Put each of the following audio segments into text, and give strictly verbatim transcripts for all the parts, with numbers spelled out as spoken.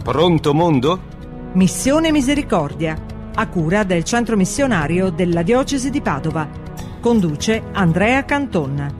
Pronto mondo? Missione Misericordia, a cura del Centro Missionario della Diocesi di Padova. Conduce Andrea Canton.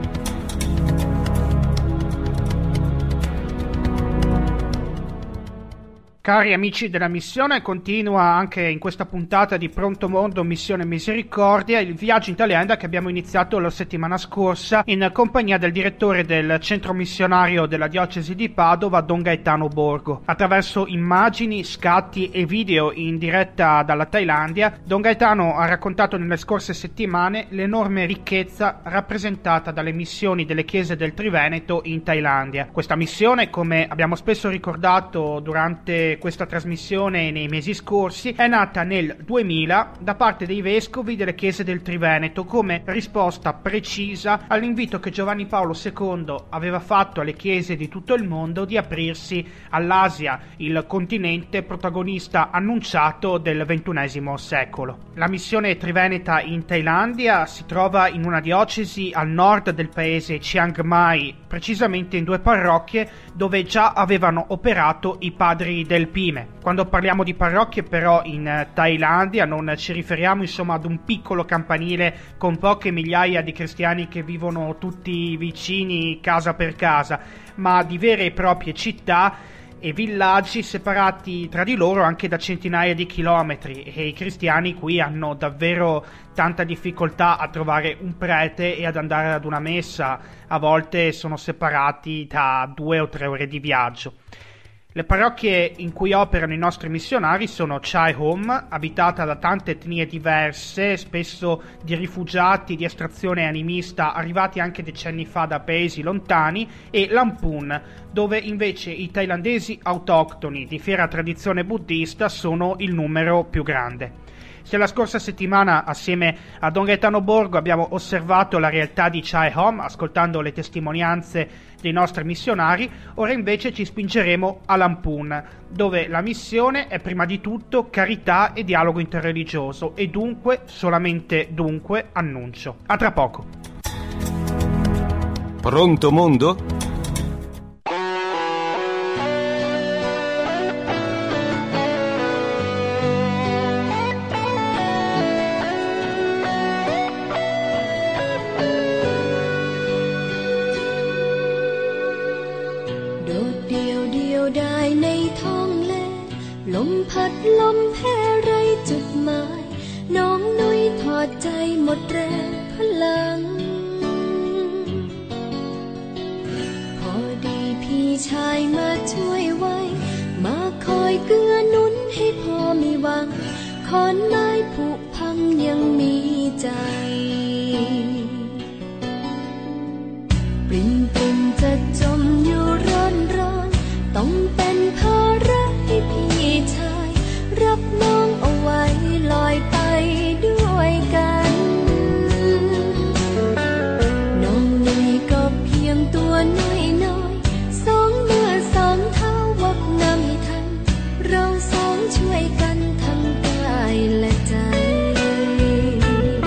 Cari amici della missione, continua anche in questa puntata di Pronto Mondo Missione Misericordia il viaggio in Thailandia che abbiamo iniziato la settimana scorsa in compagnia del direttore del centro missionario della diocesi di Padova, Don Gaetano Borgo. Attraverso immagini, scatti e video in diretta dalla Thailandia, Don Gaetano ha raccontato nelle scorse settimane l'enorme ricchezza rappresentata dalle missioni delle chiese del Triveneto in Thailandia. Questa missione, come abbiamo spesso ricordato durante questa trasmissione nei mesi scorsi, è nata nel duemila da parte dei vescovi delle chiese del Triveneto come risposta precisa all'invito che Giovanni Paolo secondo aveva fatto alle chiese di tutto il mondo di aprirsi all'Asia, il continente protagonista annunciato del ventunesimo secolo. La missione triveneta in Thailandia si trova in una diocesi al nord del paese Chiang Mai, precisamente in due parrocchie dove già avevano operato i padri del Pime. Quando parliamo di parrocchie però in Thailandia non ci riferiamo insomma ad un piccolo campanile con poche migliaia di cristiani che vivono tutti vicini casa per casa, ma di vere e proprie città e villaggi separati tra di loro anche da centinaia di chilometri, e i cristiani qui hanno davvero tanta difficoltà a trovare un prete e ad andare ad una messa. A volte sono separati da due o tre ore di viaggio. Le parrocchie in cui operano i nostri missionari sono Chai Hom, abitata da tante etnie diverse, spesso di rifugiati di estrazione animista arrivati anche decenni fa da paesi lontani, e Lamphun, dove invece i thailandesi autoctoni di fiera tradizione buddista sono il numero più grande. Se la scorsa settimana assieme a Don Gaetano Borgo abbiamo osservato la realtà di Chai Hom ascoltando le testimonianze dei nostri missionari, ora invece ci spingeremo a Lamphun, dove la missione è prima di tutto carità e dialogo interreligioso e dunque, solamente dunque, annuncio. A tra poco. Pronto mondo? ลมแพ้ไรจุดหมายน้องนุ้ยถอดใจหมดแรงพลังพอดีพี่ชายมาช่วยไว้มาคอยเกื้อหนุนให้พอมีหวังขอนไม้ผุพังยังมีใจปริ่มปริ่มจะจมอยู่ร้อนร้อนต้องเป็นภาระให้พี่ชายรับน้องเอาไว้ลอยไปด้วยกันน้องนุ้ยก็เพียงตัวน้อยน้อยสองมือสองเท้าวักน้ำให้ทันเราสองช่วยกันทั้งกายและใจ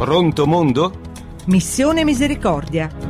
Pronto mondo? Missione Misericordia.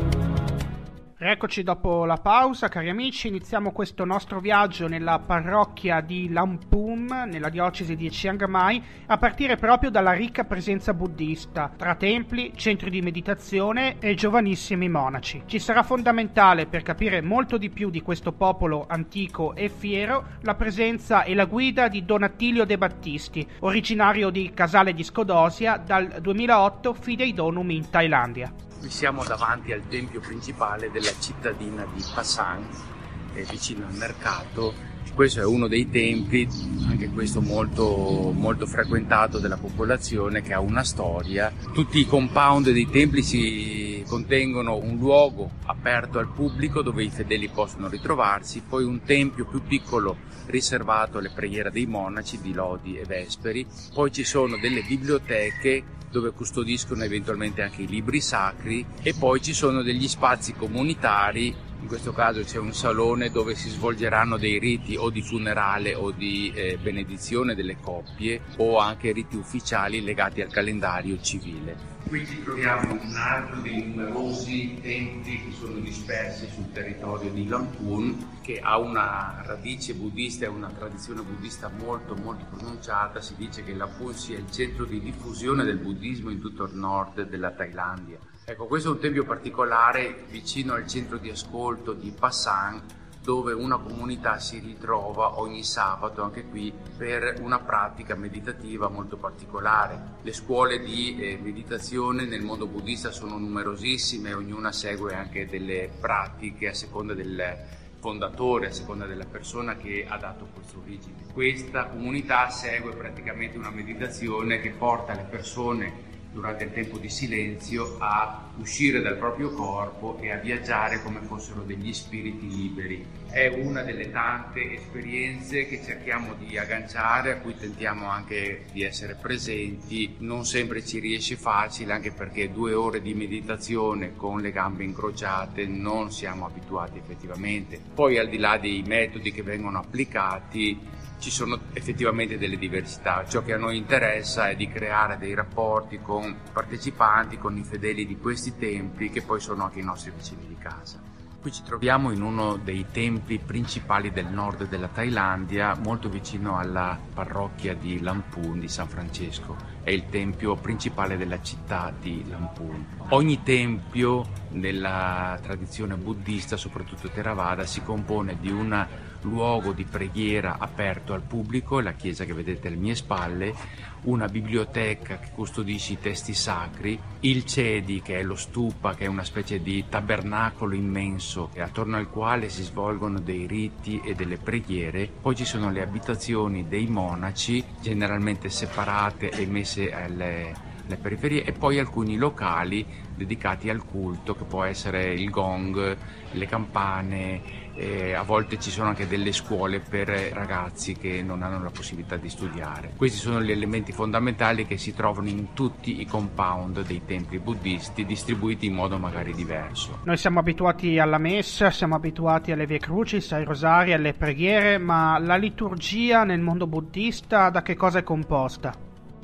Eccoci dopo la pausa, cari amici, iniziamo questo nostro viaggio nella parrocchia di Lamphun, nella diocesi di Chiang Mai, a partire proprio dalla ricca presenza buddista, tra templi, centri di meditazione e giovanissimi monaci. Ci sarà fondamentale per capire molto di più di questo popolo antico e fiero la presenza e la guida di Don Attilio De Battisti, originario di Casale di Scodosia, dal duemilaotto Fidei Donum in Thailandia. Qui siamo davanti al tempio principale della cittadina di Pa Sang, vicino al mercato. Questo è uno dei templi, anche questo molto, molto frequentato della popolazione, che ha una storia. Tutti i compound dei templi si contengono un luogo aperto al pubblico dove i fedeli possono ritrovarsi, poi un tempio più piccolo riservato alle preghiere dei monaci di lodi e vesperi, poi ci sono delle biblioteche dove custodiscono eventualmente anche i libri sacri, e poi ci sono degli spazi comunitari. In questo caso c'è un salone dove si svolgeranno dei riti o di funerale o di eh, benedizione delle coppie, o anche riti ufficiali legati al calendario civile. Qui ci troviamo un altro dei numerosi templi che sono dispersi sul territorio di Lamphun, che ha una radice buddista e una tradizione buddista molto molto pronunciata. Si dice che Lamphun sia il centro di diffusione del buddismo in tutto il nord della Thailandia. Ecco, questo è un tempio particolare vicino al centro di ascolto di Pa Sang, dove una comunità si ritrova ogni sabato, anche qui, per una pratica meditativa molto particolare. Le scuole di eh, meditazione nel mondo buddista sono numerosissime, ognuna segue anche delle pratiche a seconda del fondatore, a seconda della persona che ha dato questa origine. Questa comunità segue praticamente una meditazione che porta le persone durante il tempo di silenzio a uscire dal proprio corpo e a viaggiare come fossero degli spiriti liberi. È una delle tante esperienze che cerchiamo di agganciare, a cui tentiamo anche di essere presenti. Non sempre ci riesce facile, anche perché due ore di meditazione con le gambe incrociate non siamo abituati effettivamente. Poi, al di là dei metodi che vengono applicati, ci sono effettivamente delle diversità. Ciò che a noi interessa è di creare dei rapporti con partecipanti, con i fedeli di questi templi, che poi sono anche i nostri vicini di casa. Qui ci troviamo in uno dei templi principali del nord della Thailandia, molto vicino alla parrocchia di Lamphun di San Francesco. È il tempio principale della città di Lamphun. Ogni tempio nella tradizione buddista, soprattutto Theravada, si compone di un luogo di preghiera aperto al pubblico, la chiesa che vedete alle mie spalle, una biblioteca che custodisce i testi sacri, il cedi, che è lo stupa, che è una specie di tabernacolo immenso attorno al quale si svolgono dei riti e delle preghiere. Poi ci sono le abitazioni dei monaci, generalmente separate e messe alle le periferie, e poi alcuni locali dedicati al culto, che può essere il gong, le campane, e a volte ci sono anche delle scuole per ragazzi che non hanno la possibilità di studiare. Questi sono gli elementi fondamentali che si trovano in tutti i compound dei templi buddisti, distribuiti in modo magari diverso. Noi siamo abituati alla messa, siamo abituati alle vie crucis, ai rosari, alle preghiere, ma la liturgia nel mondo buddista da che cosa è composta?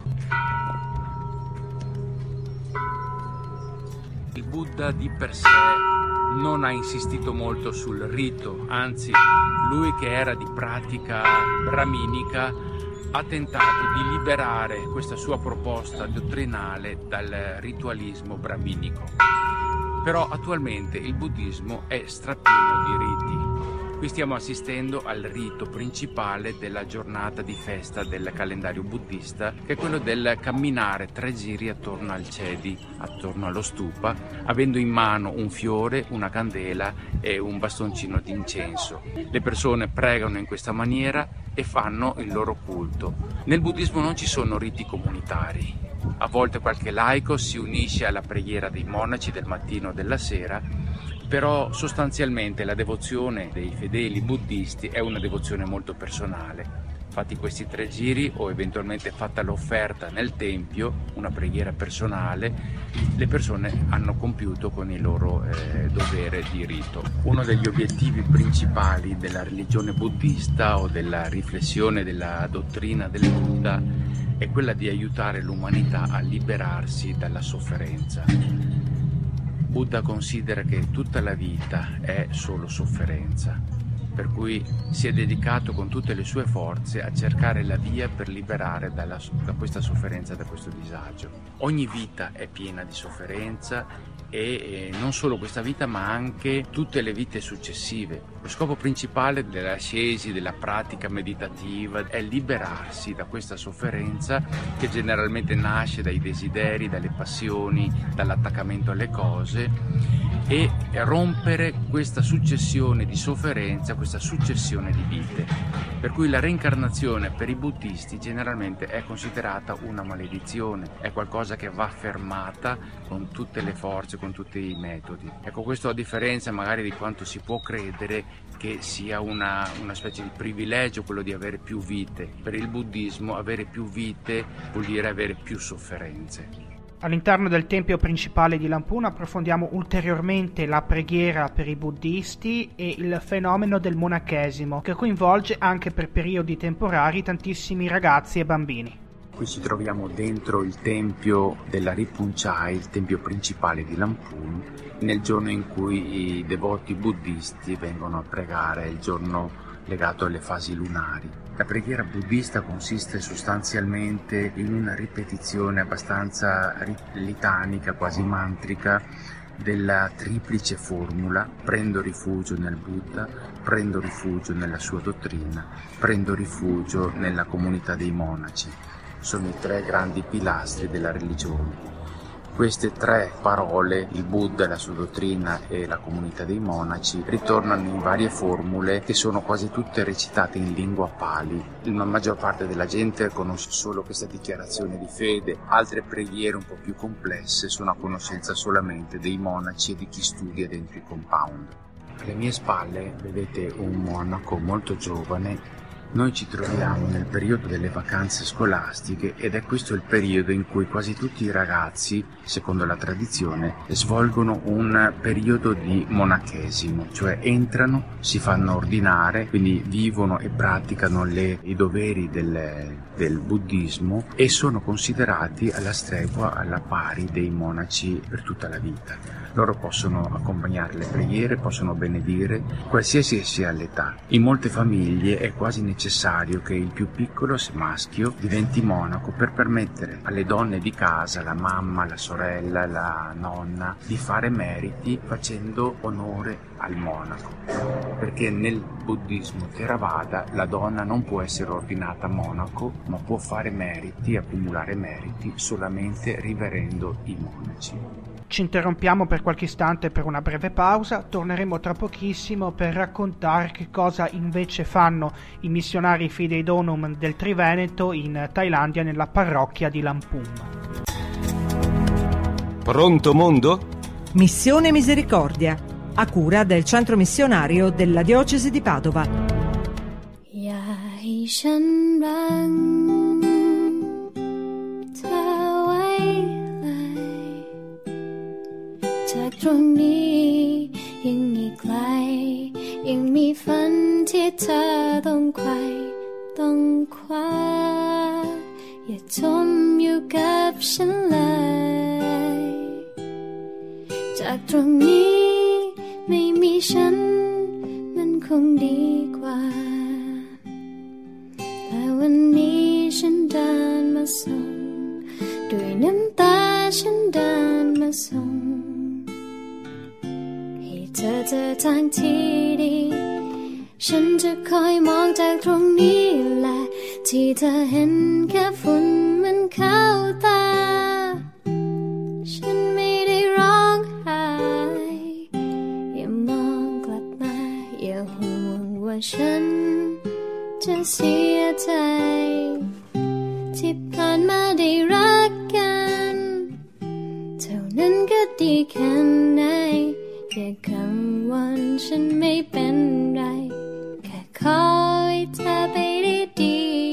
Il Buddha di per sé non ha insistito molto sul rito, anzi, lui, che era di pratica brahminica, ha tentato di liberare questa sua proposta dottrinale dal ritualismo brahminico. Però attualmente il buddismo è strapieno di riti. Qui stiamo assistendo al rito principale della giornata di festa del calendario buddista, che è quello del camminare tre giri attorno al cedi, attorno allo stupa, avendo in mano un fiore, una candela e un bastoncino di incenso. Le persone pregano in questa maniera e fanno il loro culto. Nel buddismo non ci sono riti comunitari. A volte qualche laico si unisce alla preghiera dei monaci del mattino o della sera, però sostanzialmente la devozione dei fedeli buddisti è una devozione molto personale. Fatti questi tre giri o eventualmente fatta l'offerta nel tempio, una preghiera personale, le persone hanno compiuto con il loro eh, dovere di rito. Uno degli obiettivi principali della religione buddista o della riflessione della dottrina del Buddha è quella di aiutare l'umanità a liberarsi dalla sofferenza. Buddha considera che tutta la vita è solo sofferenza, per cui si è dedicato con tutte le sue forze a cercare la via per liberare dalla, da questa sofferenza, da questo disagio. Ogni vita è piena di sofferenza e eh, non solo questa vita ma anche tutte le vite successive. Lo scopo principale dell'ascesi, della pratica meditativa è liberarsi da questa sofferenza che generalmente nasce dai desideri, dalle passioni, dall'attaccamento alle cose, e rompere questa successione di sofferenza, questa successione di vite. Per cui la reincarnazione per i buddisti generalmente è considerata una maledizione, è qualcosa che va fermata con tutte le forze, con tutti i metodi. Ecco, questo a differenza magari di quanto si può credere che sia una, una specie di privilegio quello di avere più vite. Per il buddismo avere più vite vuol dire avere più sofferenze. All'interno del tempio principale di Lamphun approfondiamo ulteriormente la preghiera per i buddisti e il fenomeno del monachesimo, che coinvolge anche per periodi temporari tantissimi ragazzi e bambini. Qui ci troviamo dentro il tempio della Rinpoche, il tempio principale di Lamphun, nel giorno in cui i devoti buddisti vengono a pregare, il giorno legato alle fasi lunari. La preghiera buddista consiste sostanzialmente in una ripetizione abbastanza litanica, quasi mantrica, della triplice formula: prendo rifugio nel Buddha, prendo rifugio nella sua dottrina, prendo rifugio nella comunità dei monaci. Sono i tre grandi pilastri della religione. Queste tre parole, il Buddha, la sua dottrina e la comunità dei monaci, ritornano in varie formule che sono quasi tutte recitate in lingua Pali. La maggior parte della gente conosce solo questa dichiarazione di fede, altre preghiere un po' più complesse sono a conoscenza solamente dei monaci e di chi studia dentro i compound. Alle mie spalle vedete un monaco molto giovane. Noi ci troviamo nel periodo delle vacanze scolastiche ed è questo il periodo in cui quasi tutti i ragazzi, secondo la tradizione, svolgono un periodo di monachesimo, cioè entrano, si fanno ordinare, quindi vivono e praticano le, i doveri del, del buddismo e sono considerati alla stregua, alla pari dei monaci per tutta la vita. Loro possono accompagnare le preghiere, possono benedire, qualsiasi sia l'età. In molte famiglie è quasi necessario che il più piccolo, se maschio, diventi monaco per permettere alle donne di casa, la mamma, la sorella, la nonna, di fare meriti facendo onore al monaco. Perché nel buddismo Theravada la donna non può essere ordinata monaco, ma può fare meriti, accumulare meriti solamente riverendo i monaci. Ci interrompiamo per qualche istante per una breve pausa, torneremo tra pochissimo per raccontare che cosa invece fanno i missionari Fidei Donum del Triveneto in Thailandia nella parrocchia di Lamphun. Pronto mondo? Missione Misericordia, a cura del centro missionario della diocesi di Padova. Yai Shanrang Tawai จากตรงนี้ยังมีไกลยังมีฝันที่เธอต้องไขว่ต้องคว้าอย่าจมอยู่กับฉันเลยจากตรงนี้ไม่มีฉันมันคงดีกว่าแต่วันนี้ฉันเดินมาส่งด้วยน้ำตาฉันเดินมาส่งเธอเจอทางที่ดีฉันจะคอยมองจากตรงนี้แหละที่เธอเห็นแค่ฝุ่นมันเข้าตาฉันไม่ได้ร้องไห้อย่ามองกลับมาอย่าห่วงว่าฉันจะเสียใจที่ผ่านมาได้รักกันเท่านั้นก็ดีแค่ไหนอย่ากังวลฉันไม่เป็นไรแค่ขอให้เธอไปได้ดี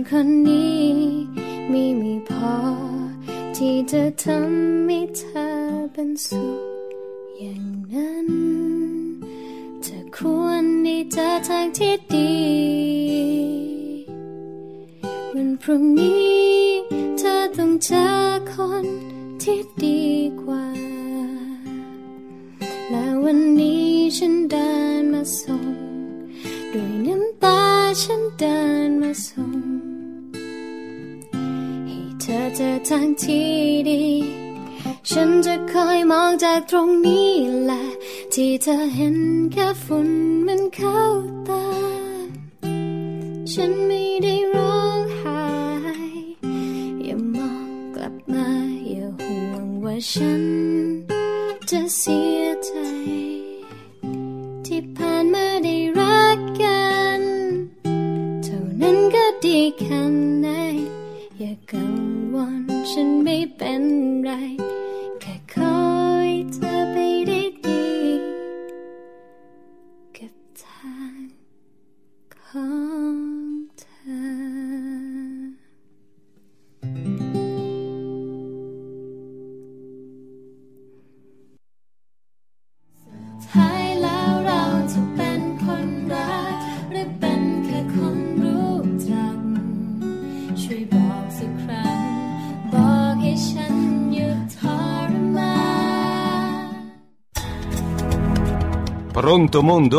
คนนี้มีไม่พอที่จะทำให้เธอเป็นสุขอย่างนั้นเธอควรได้เจอทางที่ดีวันพรุ่งนี้เธอต้องเจอคนที่ดีกว่าและวันนี้ฉันเดินมาส่งด้วยน้ำตาฉันเดินมาส่งให้เธอเจอทางที่ดีฉันจะคอยมองจากตรงนี้แหละที่เธอเห็นแค่ฝุ่นมันเข้าตาฉันไม่ได้ร้องไห้อย่ามองกลับมาอย่าห่วงว่าฉันจะเสียใจที่ผ่านมาได้รักกันเท่านั้นก็ดีแค่ไหนอย่ากังวลฉันไม่เป็นไรแค่ขอให้เธอไปได้ดีกับทางของเธอท้ายแล้วเราจะเป็นคนรักหรือเป็นแค่คนรู้จักช่วยบอกสักครั้งบอกให้ฉันหยุดทรมาน Pronto mondo?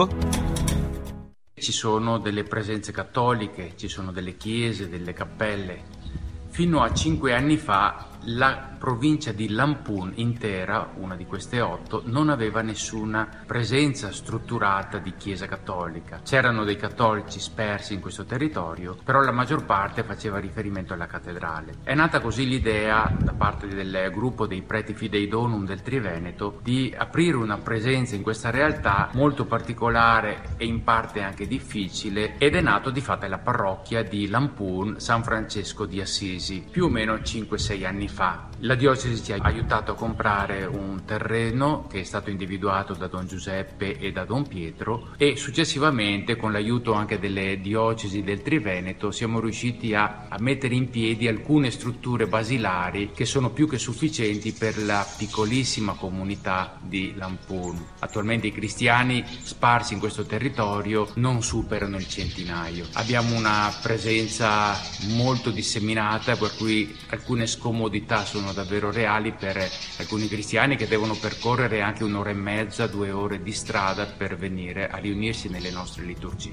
Ci sono delle presenze cattoliche, ci sono delle chiese, delle cappelle. Fino a cinque anni fa la provincia di Lamphun intera, una di queste otto, non aveva nessuna presenza strutturata di chiesa cattolica. C'erano dei cattolici spersi in questo territorio, però la maggior parte faceva riferimento alla cattedrale. È nata così l'idea da parte del gruppo dei preti Fidei Donum del Triveneto di aprire una presenza in questa realtà molto particolare e in parte anche difficile, ed è nato di fatto la parrocchia di Lamphun San Francesco di Assisi, più o meno cinque sei anni fa. La diocesi ci ha aiutato a comprare un terreno che è stato individuato da Don Giuseppe e da Don Pietro, e successivamente, con l'aiuto anche delle diocesi del Triveneto, siamo riusciti a, a mettere in piedi alcune strutture basilari che sono più che sufficienti per la piccolissima comunità di Lamphun. Attualmente i cristiani sparsi in questo territorio non superano il centinaio. Abbiamo una presenza molto disseminata, per cui alcune scomodità sono davvero reali per alcuni cristiani che devono percorrere anche un'ora e mezza, due ore di strada per venire a riunirsi nelle nostre liturgie.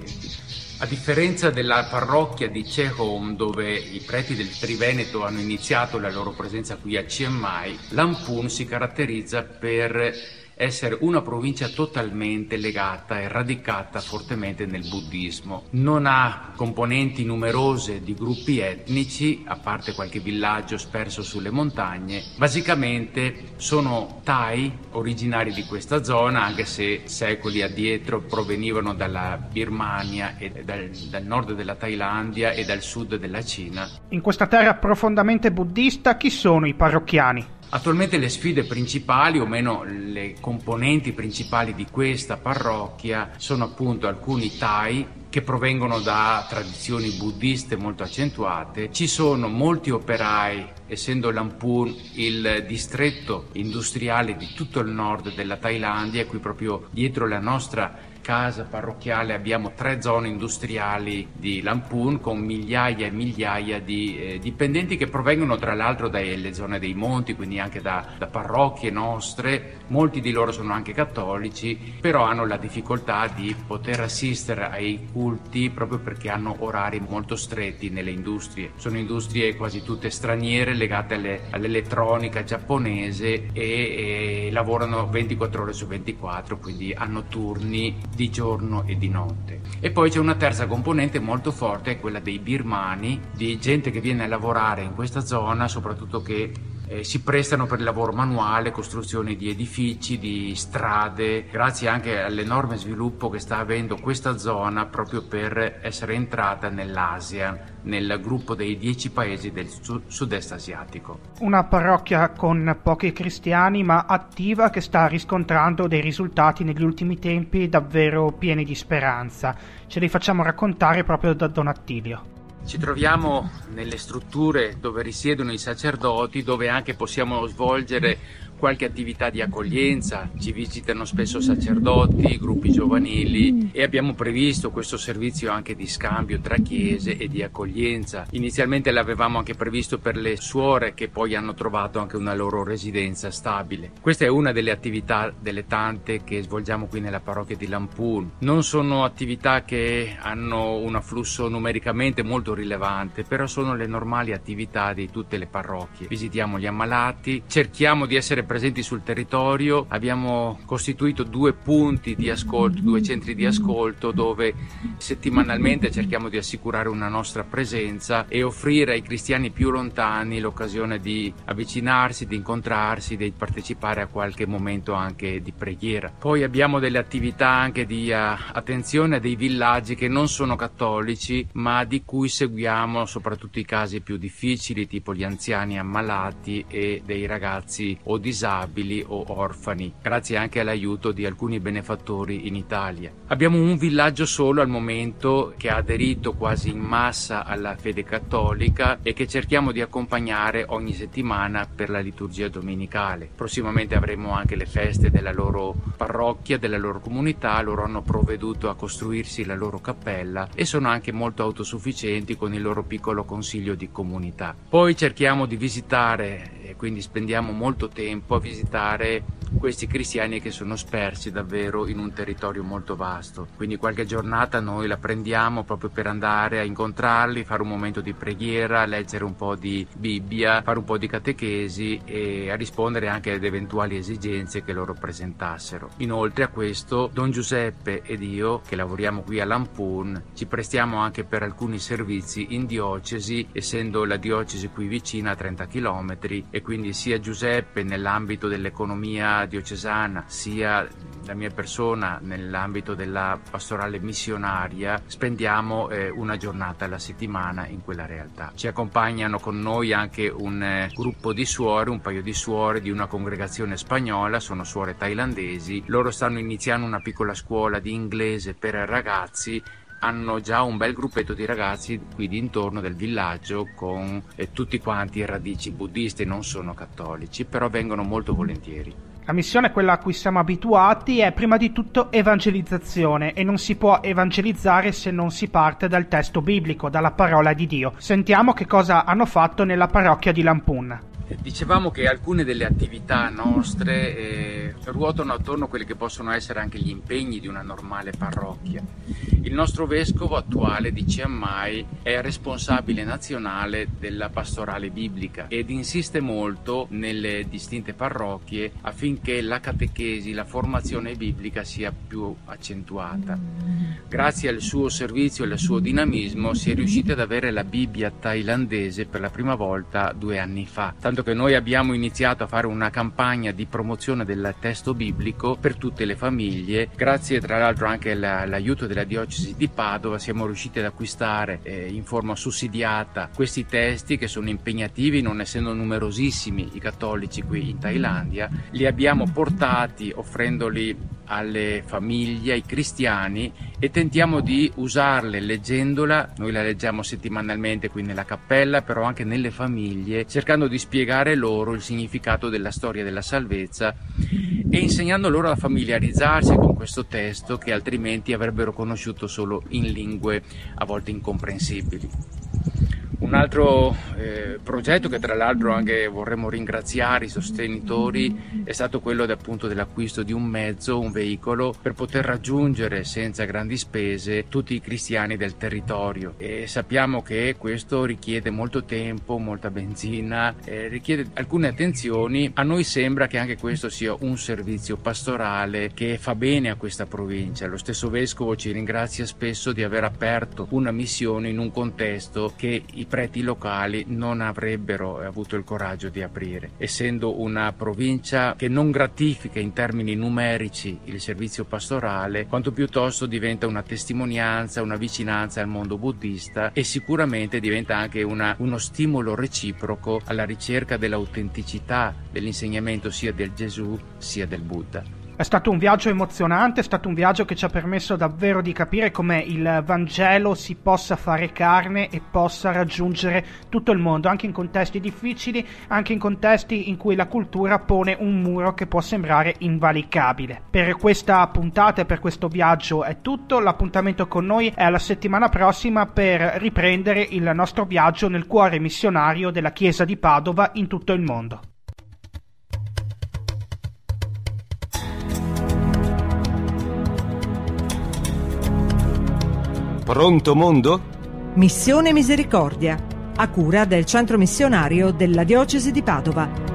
A differenza della parrocchia di Chehom, dove i preti del Triveneto hanno iniziato la loro presenza qui a Chiang Mai, Lamphun si caratterizza per essere una provincia totalmente legata e radicata fortemente nel buddismo. Non ha componenti numerose di gruppi etnici, a parte qualche villaggio sperso sulle montagne. Basicamente sono Thai originari di questa zona, anche se secoli addietro provenivano dalla Birmania e dal, dal nord della Thailandia e dal sud della Cina. In questa terra profondamente buddista, chi sono i parrocchiani? Attualmente le sfide principali, o meno le componenti principali di questa parrocchia, sono appunto alcuni Thai che provengono da tradizioni buddiste molto accentuate. Ci sono molti operai, essendo Lamphun il distretto industriale di tutto il nord della Thailandia, e qui proprio dietro la nostra casa parrocchiale abbiamo tre zone industriali di Lamphun con migliaia e migliaia di eh, dipendenti che provengono tra l'altro dalle zone dei monti, quindi anche da, da parrocchie nostre. Molti di loro sono anche cattolici, però hanno la difficoltà di poter assistere ai culti proprio perché hanno orari molto stretti nelle industrie. Sono industrie quasi tutte straniere, legate alle, all'elettronica giapponese, e, e lavorano ventiquattro ore su ventiquattro, quindi hanno turni di giorno e di notte. E poi c'è una terza componente molto forte, è quella dei birmani, di gente che viene a lavorare in questa zona, soprattutto che eh, si prestano per il lavoro manuale, costruzione di edifici, di strade, grazie anche all'enorme sviluppo che sta avendo questa zona proprio per essere entrata nell'Asia, nel gruppo dei dieci paesi del sud-est asiatico. Una parrocchia con pochi cristiani ma attiva, che sta riscontrando dei risultati negli ultimi tempi davvero pieni di speranza. Ce li facciamo raccontare proprio da Don Attilio. Ci troviamo nelle strutture dove risiedono i sacerdoti, dove anche possiamo svolgere qualche attività di accoglienza. Ci visitano spesso sacerdoti, gruppi giovanili e abbiamo previsto questo servizio anche di scambio tra chiese e di accoglienza. Inizialmente l'avevamo anche previsto per le suore, che poi hanno trovato anche una loro residenza stabile. Questa è una delle attività, delle tante, che svolgiamo qui nella parrocchia di Lamphun. Non sono attività che hanno un afflusso numericamente molto rilevante, però sono le normali attività di tutte le parrocchie. Visitiamo gli ammalati, cerchiamo di essere presenti sul territorio. Abbiamo costituito due punti di ascolto, due centri di ascolto, dove settimanalmente cerchiamo di assicurare una nostra presenza e offrire ai cristiani più lontani l'occasione di avvicinarsi, di incontrarsi, di partecipare a qualche momento anche di preghiera. Poi abbiamo delle attività anche di uh, attenzione a dei villaggi che non sono cattolici, ma di cui seguiamo soprattutto i casi più difficili, tipo gli anziani ammalati e dei ragazzi o disabili o orfani, grazie anche all'aiuto di alcuni benefattori in Italia. Abbiamo un villaggio solo al momento che ha aderito quasi in massa alla fede cattolica e che cerchiamo di accompagnare ogni settimana per la liturgia domenicale. Prossimamente avremo anche le feste della loro parrocchia, della loro comunità. Loro hanno provveduto a costruirsi la loro cappella e sono anche molto autosufficienti con il loro piccolo consiglio di comunità. Poi cerchiamo di visitare, e quindi spendiamo molto tempo a visitare questi cristiani che sono spersi davvero in un territorio molto vasto. Quindi qualche giornata noi la prendiamo proprio per andare a incontrarli, fare un momento di preghiera, leggere un po' di Bibbia, fare un po' di catechesi e a rispondere anche ad eventuali esigenze che loro presentassero. Inoltre a questo Don Giuseppe ed io, che lavoriamo qui a Lamphun, ci prestiamo anche per alcuni servizi in diocesi, essendo la diocesi qui vicina a trenta chilometri, e quindi sia Giuseppe nell'ambito dell'economia diocesana, sia la mia persona nell'ambito della pastorale missionaria, spendiamo eh, una giornata alla settimana in quella realtà. Ci accompagnano con noi anche un eh, gruppo di suore, un paio di suore di una congregazione spagnola, sono suore thailandesi. Loro stanno iniziando una piccola scuola di inglese per ragazzi. Hanno già un bel gruppetto di ragazzi qui dintorno del villaggio con eh, tutti quanti radici buddiste, non sono cattolici, però vengono molto volentieri. La missione, quella a cui siamo abituati, è prima di tutto evangelizzazione, e non si può evangelizzare se non si parte dal testo biblico, dalla parola di Dio. Sentiamo che cosa hanno fatto nella parrocchia di Lamphun. Dicevamo che alcune delle attività nostre eh, ruotano attorno a quelli che possono essere anche gli impegni di una normale parrocchia. Il nostro vescovo attuale di Chiang Mai è responsabile nazionale della pastorale biblica ed insiste molto nelle distinte parrocchie affinché la catechesi, la formazione biblica sia più accentuata. Grazie al suo servizio e al suo dinamismo si è riusciti ad avere la Bibbia thailandese per la prima volta due anni fa, tanto che noi abbiamo iniziato a fare una campagna di promozione del testo biblico per tutte le famiglie. Grazie tra l'altro anche all'aiuto della diocesi di Padova siamo riusciti ad acquistare eh, in forma sussidiata questi testi, che sono impegnativi, non essendo numerosissimi i cattolici qui in Thailandia. Li abbiamo portati offrendoli alle famiglie, ai cristiani, e tentiamo di usarle leggendola. Noi la leggiamo settimanalmente qui nella cappella, però anche nelle famiglie, cercando di spiegare loro il significato della storia della salvezza e insegnando loro a familiarizzarsi con questo testo che altrimenti avrebbero conosciuto solo in lingue a volte incomprensibili. Un altro eh, progetto che tra l'altro anche vorremmo ringraziare i sostenitori è stato quello appunto dell'acquisto di un mezzo, un veicolo, per poter raggiungere senza grandi spese tutti i cristiani del territorio, e sappiamo che questo richiede molto tempo, molta benzina, eh, richiede alcune attenzioni. A noi sembra che anche questo sia un servizio pastorale che fa bene a questa provincia. Lo stesso vescovo ci ringrazia spesso di aver aperto una missione in un contesto che i preti locali non avrebbero avuto il coraggio di aprire, essendo una provincia che non gratifica in termini numerici il servizio pastorale, quanto piuttosto diventa una testimonianza, una vicinanza al mondo buddista, e sicuramente diventa anche una, uno stimolo reciproco alla ricerca dell'autenticità dell'insegnamento sia del Gesù sia del Buddha. È stato un viaggio emozionante, è stato un viaggio che ci ha permesso davvero di capire come il Vangelo si possa fare carne e possa raggiungere tutto il mondo, anche in contesti difficili, anche in contesti in cui la cultura pone un muro che può sembrare invalicabile. Per questa puntata e per questo viaggio è tutto, l'appuntamento con noi è alla settimana prossima per riprendere il nostro viaggio nel cuore missionario della Chiesa di Padova in tutto il mondo. Pronto mondo? Missione Misericordia, a cura del Centro Missionario della Diocesi di Padova.